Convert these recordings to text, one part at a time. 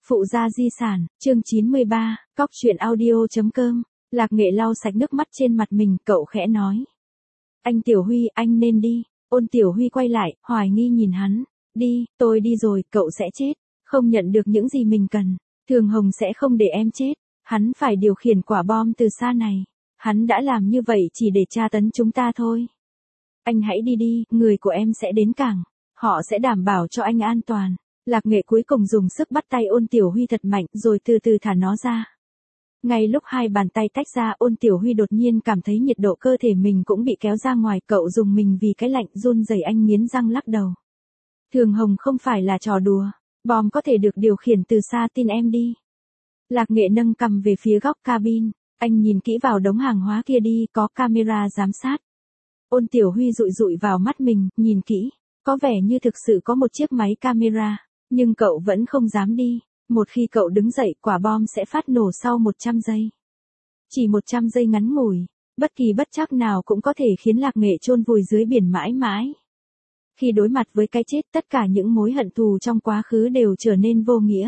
Phụ gia di sản, chương 93, cóc truyện audio.com. Lạc Nghệ lau sạch nước mắt trên mặt mình, cậu khẽ nói. Anh Tiểu Huy, anh nên đi. Ôn Tiểu Huy quay lại, hoài nghi nhìn hắn. Đi, tôi đi rồi, cậu sẽ chết. Không nhận được những gì mình cần. Thường Hồng sẽ không để em chết. Hắn phải điều khiển quả bom từ xa này. Hắn đã làm như vậy chỉ để tra tấn chúng ta thôi. Anh hãy đi đi, người của em sẽ đến cảng. Họ sẽ đảm bảo cho anh an toàn. Lạc Nghệ cuối cùng dùng sức bắt tay Ôn Tiểu Huy thật mạnh rồi từ từ thả nó ra. Ngay lúc hai bàn tay tách ra, Ôn Tiểu Huy đột nhiên cảm thấy nhiệt độ cơ thể mình cũng bị kéo ra ngoài, cậu dùng mình vì cái lạnh, run rẩy, anh nghiến răng lắc đầu. Thường Hồng không phải là trò đùa, bom có thể được điều khiển từ xa, tin em đi. Lạc Nghệ nâng cằm về phía góc cabin, anh nhìn kỹ vào đống hàng hóa kia đi, có camera giám sát. Ôn Tiểu Huy dụi dụi vào mắt mình, nhìn kỹ, có vẻ như thực sự có một chiếc máy camera. Nhưng cậu vẫn không dám đi, một khi cậu đứng dậy quả bom sẽ phát nổ sau 100 giây. Chỉ 100 giây ngắn ngủi, bất kỳ bất trắc nào cũng có thể khiến Lạc Nghệ chôn vùi dưới biển mãi mãi. Khi đối mặt với cái chết, tất cả những mối hận thù trong quá khứ đều trở nên vô nghĩa.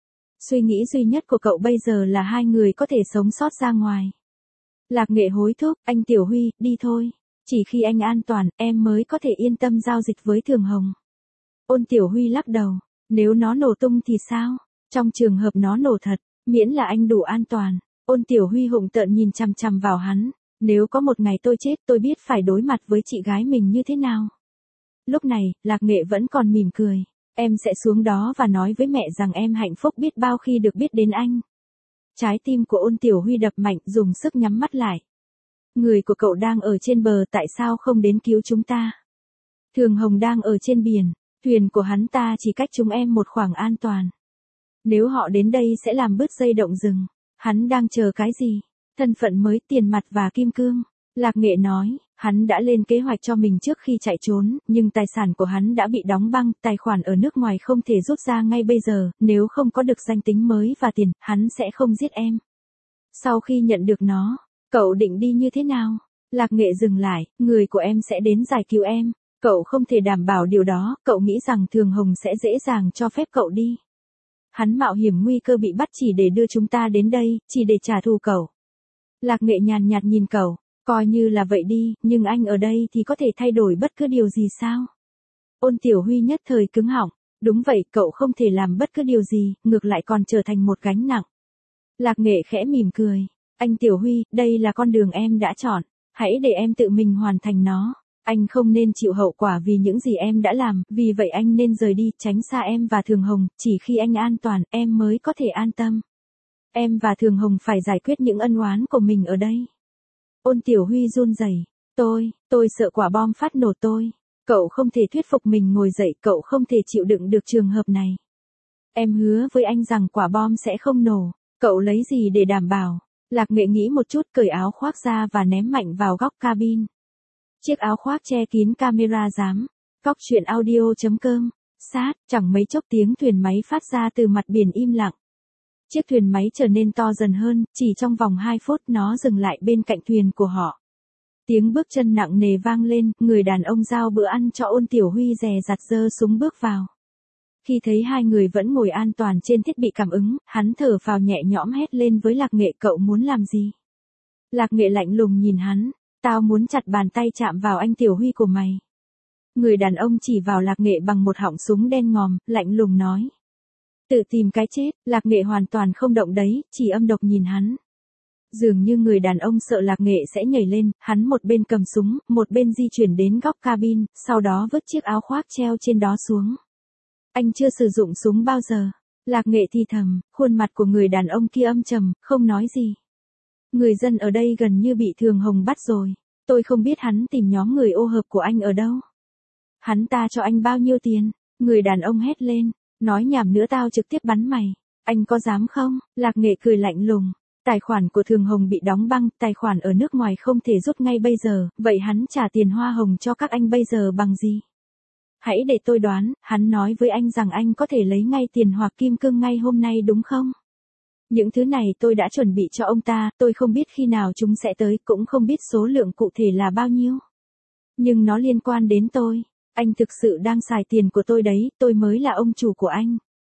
Suy nghĩ duy nhất của cậu bây giờ là hai người có thể sống sót ra ngoài. Lạc Nghệ hối thúc, anh Tiểu Huy, đi thôi. Chỉ khi anh an toàn, em mới có thể yên tâm giao dịch với Thường Hồng. Ôn Tiểu Huy lắc đầu. Nếu nó nổ tung thì sao? Trong trường hợp nó nổ thật, miễn là anh đủ an toàn. Ôn Tiểu Huy hùng tợn nhìn chằm chằm vào hắn. Nếu có một ngày tôi chết, tôi biết phải đối mặt với chị gái mình như thế nào. Lúc này, Lạc Nghệ vẫn còn mỉm cười. Em sẽ xuống đó và nói với mẹ rằng em hạnh phúc biết bao khi được biết đến anh. Trái tim của Ôn Tiểu Huy đập mạnh, dùng sức nhắm mắt lại. Người của cậu đang ở trên bờ, tại sao không đến cứu chúng ta? Thường Hồng đang ở trên biển. Thuyền của hắn ta chỉ cách chúng em một khoảng an toàn. Nếu họ đến đây sẽ làm bứt dây động rừng. Hắn đang chờ cái gì? Thân phận mới, tiền mặt và kim cương. Lạc Nghệ nói, hắn đã lên kế hoạch cho mình trước khi chạy trốn, nhưng tài sản của hắn đã bị đóng băng, tài khoản ở nước ngoài không thể rút ra ngay bây giờ, nếu không có được danh tính mới và tiền, hắn sẽ không giết em. Sau khi nhận được nó, cậu định đi như thế nào? Lạc Nghệ dừng lại, người của em sẽ đến giải cứu em. Cậu không thể đảm bảo điều đó, cậu nghĩ rằng Thường Hồng sẽ dễ dàng cho phép cậu đi. Hắn mạo hiểm nguy cơ bị bắt chỉ để đưa chúng ta đến đây, chỉ để trả thù cậu. Lạc Nghệ nhàn nhạt nhìn cậu, coi như là vậy đi, nhưng anh ở đây thì có thể thay đổi bất cứ điều gì sao? Ôn Tiểu Huy nhất thời cứng họng, đúng vậy, cậu không thể làm bất cứ điều gì, ngược lại còn trở thành một gánh nặng. Lạc Nghệ khẽ mỉm cười, anh Tiểu Huy, đây là con đường em đã chọn, hãy để em tự mình hoàn thành nó. Anh không nên chịu hậu quả vì những gì em đã làm, vì vậy anh nên rời đi, tránh xa em và Thường Hồng, chỉ khi anh an toàn, em mới có thể an tâm. Em và Thường Hồng phải giải quyết những ân oán của mình ở đây. Ôn Tiểu Huy run rẩy, tôi sợ quả bom phát nổ tôi. Cậu không thể thuyết phục mình ngồi dậy, cậu không thể chịu đựng được trường hợp này. Em hứa với anh rằng quả bom sẽ không nổ, cậu lấy gì để đảm bảo? Lạc Nghệ nghĩ một chút, cởi áo khoác ra và ném mạnh vào góc cabin. Chiếc áo khoác che kín camera giám. Cóc truyện audio.com. Sát, chẳng mấy chốc tiếng thuyền máy phát ra từ mặt biển im lặng. Chiếc thuyền máy trở nên to dần hơn, chỉ trong vòng 2 phút nó dừng lại bên cạnh thuyền của họ. Tiếng bước chân nặng nề vang lên, người đàn ông giao bữa ăn cho Ôn Tiểu Huy dè dặt giơ súng bước vào. Khi thấy hai người vẫn ngồi an toàn trên thiết bị cảm ứng, hắn thở phào nhẹ nhõm hét lên với Lạc Nghệ, cậu muốn làm gì? Lạc Nghệ lạnh lùng nhìn hắn. Tao muốn chặt bàn tay chạm vào anh Tiểu Huy của mày. Người đàn ông chỉ vào Lạc Nghệ bằng một họng súng đen ngòm, lạnh lùng nói. Tự tìm cái chết, Lạc Nghệ hoàn toàn không động đấy, chỉ âm độc nhìn hắn. Dường như người đàn ông sợ Lạc Nghệ sẽ nhảy lên, hắn một bên cầm súng, một bên di chuyển đến góc cabin, sau đó vứt chiếc áo khoác treo trên đó xuống. Anh chưa sử dụng súng bao giờ. Lạc Nghệ thì thầm, khuôn mặt của người đàn ông kia âm trầm, không nói gì. Người dân ở đây gần như bị Thường Hồng bắt rồi. Tôi không biết hắn tìm nhóm người ô hợp của anh ở đâu. Hắn ta cho anh bao nhiêu tiền? Người đàn ông hét lên. Nói nhảm nữa tao trực tiếp bắn mày. Anh có dám không? Lạc Nghệ cười lạnh lùng. Tài khoản của Thường Hồng bị đóng băng, tài khoản ở nước ngoài không thể rút ngay bây giờ, vậy hắn trả tiền hoa hồng cho các anh bây giờ bằng gì? Hãy để tôi đoán, hắn nói với anh rằng anh có thể lấy ngay tiền hoặc kim cương ngay hôm nay đúng không? Những thứ này tôi đã chuẩn bị cho ông ta, tôi không biết khi nào chúng sẽ tới, cũng không biết số lượng cụ thể là bao nhiêu. Nhưng nó liên quan đến tôi. Anh thực sự đang xài tiền của tôi đấy, tôi mới là ông chủ của anh.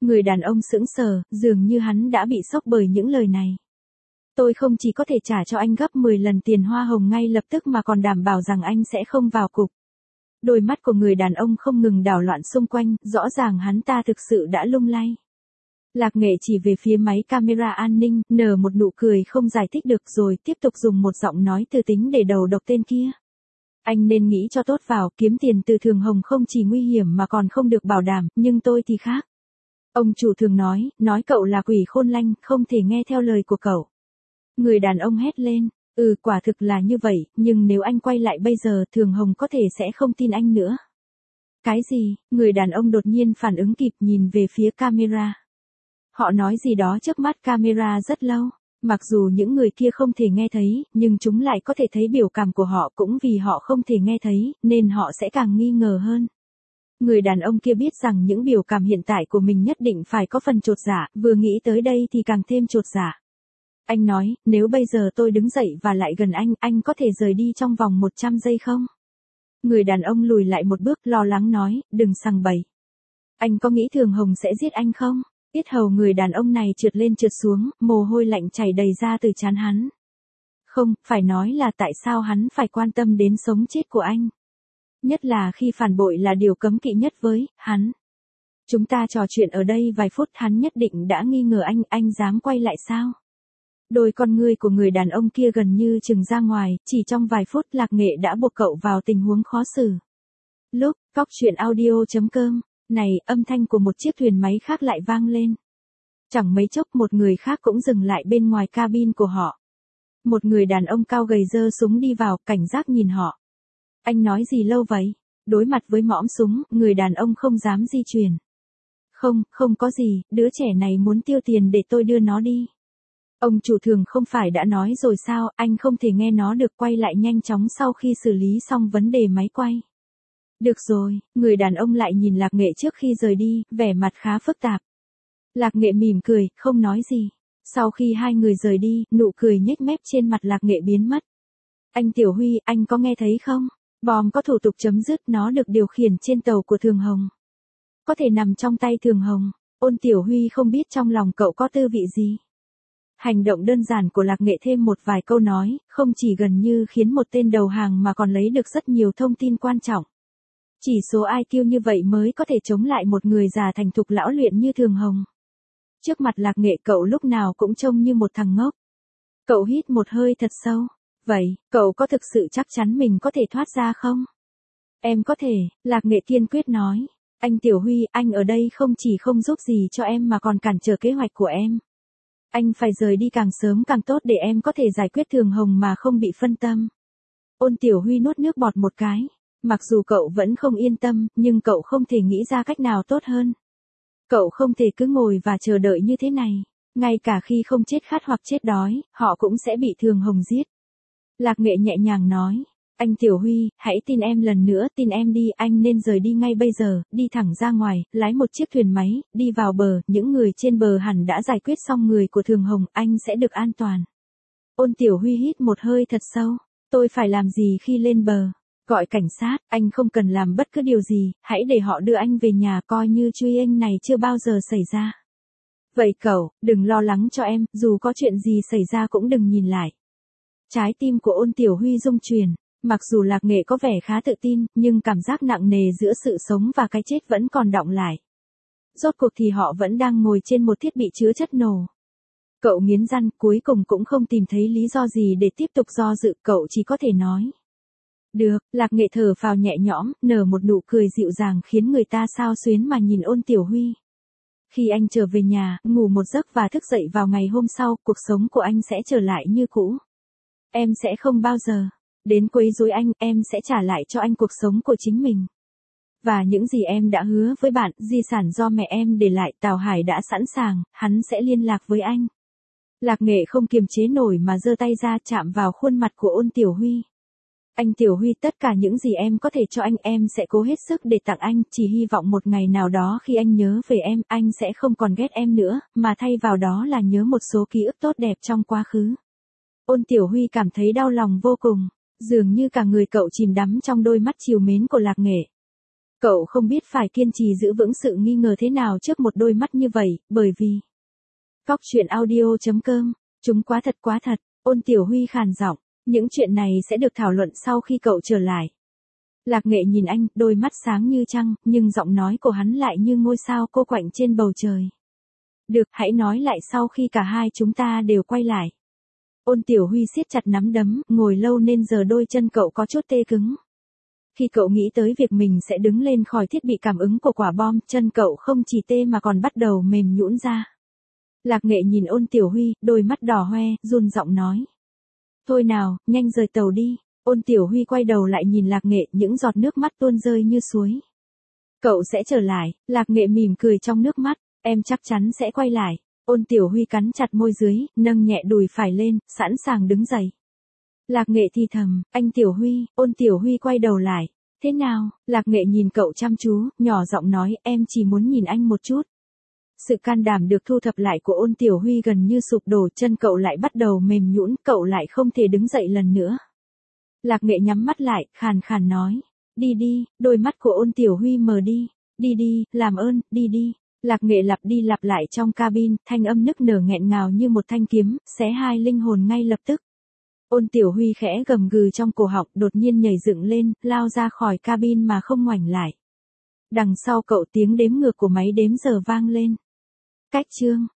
Người đàn ông sững sờ, dường như hắn đã bị sốc bởi những lời này. Tôi không chỉ có thể trả cho anh gấp 10 lần tiền hoa hồng ngay lập tức mà còn đảm bảo rằng anh sẽ không vào cục. Đôi mắt của người đàn ông không ngừng đảo loạn xung quanh, rõ ràng hắn ta thực sự đã lung lay. Lạc Nghệ chỉ về phía máy camera an ninh, nở một nụ cười không giải thích được rồi tiếp tục dùng một giọng nói từ tính để đầu độc tên kia. Anh nên nghĩ cho tốt vào, kiếm tiền từ Thường Hồng không chỉ nguy hiểm mà còn không được bảo đảm, nhưng tôi thì khác. Ông chủ thường nói cậu là quỷ khôn lanh, không thể nghe theo lời của cậu. Người đàn ông hét lên, quả thực là như vậy, nhưng nếu anh quay lại bây giờ Thường Hồng có thể sẽ không tin anh nữa. Cái gì? Người đàn ông đột nhiên phản ứng kịp nhìn về phía camera. Họ nói gì đó trước mắt camera rất lâu. Mặc dù những người kia không thể nghe thấy, nhưng chúng lại có thể thấy biểu cảm của họ cũng vì họ không thể nghe thấy, nên họ sẽ càng nghi ngờ hơn. Người đàn ông kia biết rằng những biểu cảm hiện tại của mình nhất định phải có phần chột dạ, vừa nghĩ tới đây thì càng thêm chột dạ. Anh nói, nếu bây giờ tôi đứng dậy và lại gần anh có thể rời đi trong vòng 100 giây không? Người đàn ông lùi lại một bước lo lắng nói, đừng sằng bậy. Anh có nghĩ Thường Hồng sẽ giết anh không? Yết hầu người đàn ông này trượt lên trượt xuống, mồ hôi lạnh chảy đầy ra từ trán hắn. Không, phải nói là tại sao hắn phải quan tâm đến sống chết của anh. Nhất là khi phản bội là điều cấm kỵ nhất với hắn. Chúng ta trò chuyện ở đây vài phút hắn nhất định đã nghi ngờ anh dám quay lại sao? Đôi con ngươi của người đàn ông kia gần như trừng ra ngoài, chỉ trong vài phút Lạc Nghệ đã buộc cậu vào tình huống khó xử. Lúc, coctruyện.audio.com, này, âm thanh của một chiếc thuyền máy khác lại vang lên. Chẳng mấy chốc một người khác cũng dừng lại bên ngoài cabin của họ. Một người đàn ông cao gầy giơ súng đi vào, cảnh giác nhìn họ. Anh nói gì lâu vậy? Đối mặt với mõm súng, người đàn ông không dám di chuyển. Không có gì, đứa trẻ này muốn tiêu tiền để tôi đưa nó đi. Ông chủ Thường không phải đã nói rồi sao, anh không thể nghe nó được, quay lại nhanh chóng sau khi xử lý xong vấn đề máy quay. Được rồi, người đàn ông lại nhìn Lạc Nghệ trước khi rời đi, vẻ mặt khá phức tạp. Lạc Nghệ mỉm cười, không nói gì. Sau khi hai người rời đi, nụ cười nhếch mép trên mặt Lạc Nghệ biến mất. Anh Tiểu Huy, anh có nghe thấy không? Bom có thủ tục chấm dứt, nó được điều khiển trên tàu của Thường Hồng. Có thể nằm trong tay Thường Hồng. Ôn Tiểu Huy không biết trong lòng cậu có tư vị gì. Hành động đơn giản của Lạc Nghệ thêm một vài câu nói, không chỉ gần như khiến một tên đầu hàng mà còn lấy được rất nhiều thông tin quan trọng. Chỉ số IQ như vậy mới có thể chống lại một người già thành thục lão luyện như Thường Hồng. Trước mặt Lạc Nghệ cậu lúc nào cũng trông như một thằng ngốc. Cậu hít một hơi thật sâu. Vậy, cậu có thực sự chắc chắn mình có thể thoát ra không? Em có thể, Lạc Nghệ kiên quyết nói. Anh Tiểu Huy, anh ở đây không chỉ không giúp gì cho em mà còn cản trở kế hoạch của em. Anh phải rời đi càng sớm càng tốt để em có thể giải quyết Thường Hồng mà không bị phân tâm. Ôn Tiểu Huy nuốt nước bọt một cái. Mặc dù cậu vẫn không yên tâm, nhưng cậu không thể nghĩ ra cách nào tốt hơn. Cậu không thể cứ ngồi và chờ đợi như thế này. Ngay cả khi không chết khát hoặc chết đói, họ cũng sẽ bị Thường Hồng giết. Lạc Nghệ nhẹ nhàng nói. Anh Tiểu Huy, hãy tin em lần nữa, tin em đi, anh nên rời đi ngay bây giờ, đi thẳng ra ngoài, lái một chiếc thuyền máy, đi vào bờ, những người trên bờ hẳn đã giải quyết xong người của Thường Hồng, anh sẽ được an toàn. Ôn Tiểu Huy hít một hơi thật sâu, tôi phải làm gì khi lên bờ? Gọi cảnh sát, anh không cần làm bất cứ điều gì, hãy để họ đưa anh về nhà coi như truy anh này chưa bao giờ xảy ra. Vậy cậu, đừng lo lắng cho em, dù có chuyện gì xảy ra cũng đừng nhìn lại. Trái tim của Ôn Tiểu Huy rung chuyển. Mặc dù Lạc Nghệ có vẻ khá tự tin, nhưng cảm giác nặng nề giữa sự sống và cái chết vẫn còn đọng lại. Rốt cuộc thì họ vẫn đang ngồi trên một thiết bị chứa chất nổ. Cậu nghiến răng, cuối cùng cũng không tìm thấy lý do gì để tiếp tục do dự, cậu chỉ có thể nói. Được, Lạc Nghệ thở phào nhẹ nhõm, nở một nụ cười dịu dàng khiến người ta xao xuyến mà nhìn Ôn Tiểu Huy. Khi anh trở về nhà, ngủ một giấc và thức dậy vào ngày hôm sau, cuộc sống của anh sẽ trở lại như cũ. Em sẽ không bao giờ đến quấy rối anh, em sẽ trả lại cho anh cuộc sống của chính mình. Và những gì em đã hứa với bạn, di sản do mẹ em để lại, Tào Hải đã sẵn sàng, hắn sẽ liên lạc với anh. Lạc Nghệ không kiềm chế nổi mà giơ tay ra chạm vào khuôn mặt của Ôn Tiểu Huy. Anh Tiểu Huy, tất cả những gì em có thể cho anh sẽ cố hết sức để tặng anh, chỉ hy vọng một ngày nào đó khi anh nhớ về em, anh sẽ không còn ghét em nữa, mà thay vào đó là nhớ một số ký ức tốt đẹp trong quá khứ. Ôn Tiểu Huy cảm thấy đau lòng vô cùng. Dường như cả người cậu chìm đắm trong đôi mắt trìu mến của Lạc Nghệ. Cậu không biết phải kiên trì giữ vững sự nghi ngờ thế nào trước một đôi mắt như vậy, bởi vì... Cóc truyện audio.com, chúng quá thật, Ôn Tiểu Huy khàn giọng, những chuyện này sẽ được thảo luận sau khi cậu trở lại. Lạc Nghệ nhìn anh, đôi mắt sáng như trăng, nhưng giọng nói của hắn lại như ngôi sao cô quạnh trên bầu trời. Được, hãy nói lại sau khi cả hai chúng ta đều quay lại. Ôn Tiểu Huy siết chặt nắm đấm, ngồi lâu nên giờ đôi chân cậu có chút tê cứng. Khi cậu nghĩ tới việc mình sẽ đứng lên khỏi thiết bị cảm ứng của quả bom, chân cậu không chỉ tê mà còn bắt đầu mềm nhũn ra. Lạc Nghệ nhìn Ôn Tiểu Huy, đôi mắt đỏ hoe, run giọng nói. Thôi nào, nhanh rời tàu đi. Ôn Tiểu Huy quay đầu lại nhìn Lạc Nghệ, những giọt nước mắt tuôn rơi như suối. Cậu sẽ trở lại, Lạc Nghệ mỉm cười trong nước mắt, em chắc chắn sẽ quay lại. Ôn Tiểu Huy cắn chặt môi dưới, nâng nhẹ đùi phải lên, sẵn sàng đứng dậy. Lạc Nghệ thì thầm, anh Tiểu Huy. Ôn Tiểu Huy quay đầu lại. Thế nào? Lạc Nghệ nhìn cậu chăm chú, nhỏ giọng nói, em chỉ muốn nhìn anh một chút. Sự can đảm được thu thập lại của Ôn Tiểu Huy gần như sụp đổ, chân cậu lại bắt đầu mềm nhũn, cậu lại không thể đứng dậy lần nữa. Lạc Nghệ nhắm mắt lại, khàn khàn nói, đi đi. Đôi mắt của Ôn Tiểu Huy mờ đi. Đi đi, làm ơn, đi đi. Lạc Nghệ lặp đi lặp lại trong cabin, thanh âm nức nở nghẹn ngào như một thanh kiếm, xé hai linh hồn ngay lập tức. Ôn Tiểu Huy khẽ gầm gừ trong cổ họng, đột nhiên nhảy dựng lên, lao ra khỏi cabin mà không ngoảnh lại. Đằng sau cậu tiếng đếm ngược của máy đếm giờ vang lên. Cách chương